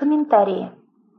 Комментарии.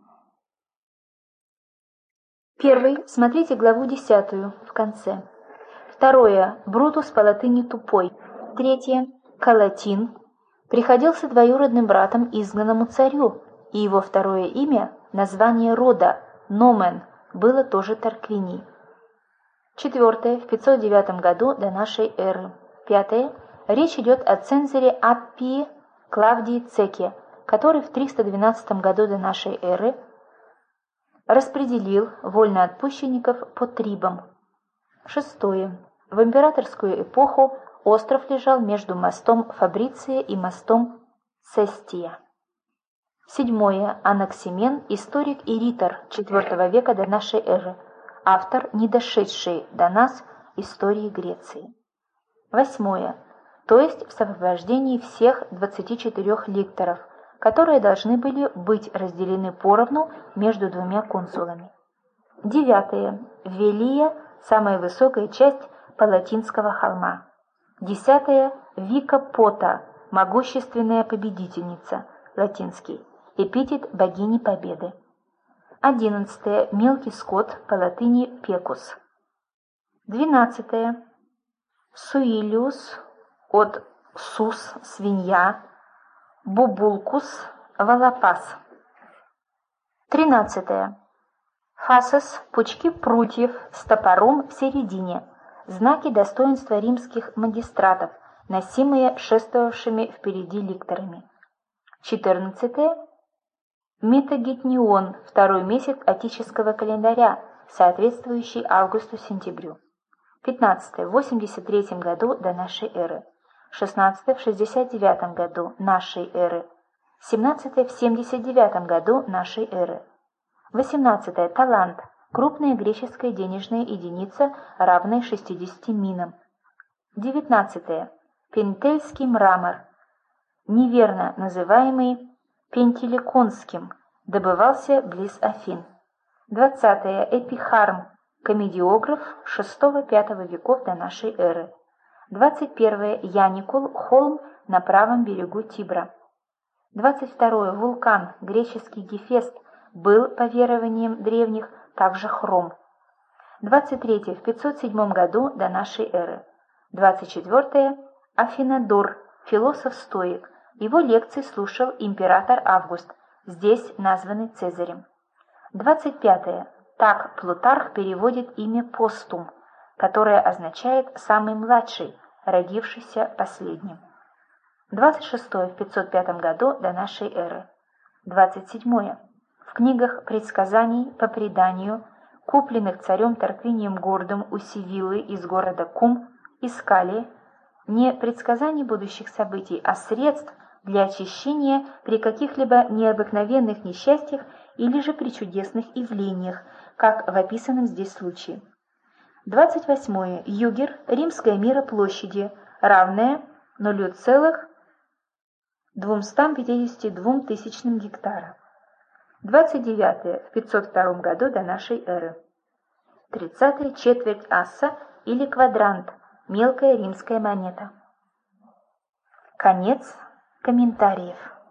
Первый. Смотрите главу 10 в конце. Второе. Брутус по латыни тупой. Третье. Калатин приходился двоюродным братом изгнанному царю, и его второе имя, название рода, Номен, было тоже Тарквиний. Четвертое. В 509 году до нашей эры. Пятое. Речь идет о цензоре Аппии Клавдии Цеке, который в 312 году до нашей эры распределил вольноотпущенников по трибам. Шестое. В императорскую эпоху остров лежал между мостом Фабриция и мостом Сестия. Седьмое. Анаксимен, историк и ритор IV века до нашей эры, автор, не дошедший до нас, истории Греции. Восьмое. То есть в сопровождении всех 24 ликторов, которые должны были быть разделены поровну между двумя консулами. Девятое. Велия, самая высокая часть Палатинского холма. Десятое. Вика Пота, могущественная победительница, латинский, эпитет богини победы. 11. Мелкий скот, по латыни пекус. 12. Суилиус, от сус, свинья, бубулкус, волопас. 13. Фасос, пучки прутьев с топором в середине, знаки достоинства римских магистратов, носимые шествовавшими впереди ликторами. 14. Метагетнион, второй месяц отеческого календаря, соответствующий августу-сентябрю. 15. В 83 году до нашей эры. 16. В 69 году нашей эры. 17. В 79 году нашей эры. 18. Талант. Крупная греческая денежная единица, равная 60 минам. 19. Пентельский мрамор, неверно называемый Пентеликонским, добывался близ Афин. 20. Эпихарм, комедиограф VI-V веков до нашей эры. 21. Яникул, холм на правом берегу Тибра. 22. Вулкан, греческий Гефест, был, по верованиям древних, также Хром. 23. В 507 году до нашей эры. 24. Афинодор, философ-стоик. Его лекции слушал император Август, здесь названный Цезарем. 25. Так Плутарх переводит имя Постум, которое означает «самый младший», родившийся последним. 26. В 505 году до нашей эры. 27. В книгах предсказаний по преданию, купленных царем Тарквинием Гордым у Сивиллы из города Кум, искали не предсказаний будущих событий, а средств для очищения при каких-либо необыкновенных несчастьях или же при чудесных явлениях, как в описанном здесь случае. 28. Югер, римская мера площади, равная 0,252 тысячным гектара. 29. В 502 году до нашей эры. 30. Четверть асса или квадрант, мелкая римская монета. Конец комментариев.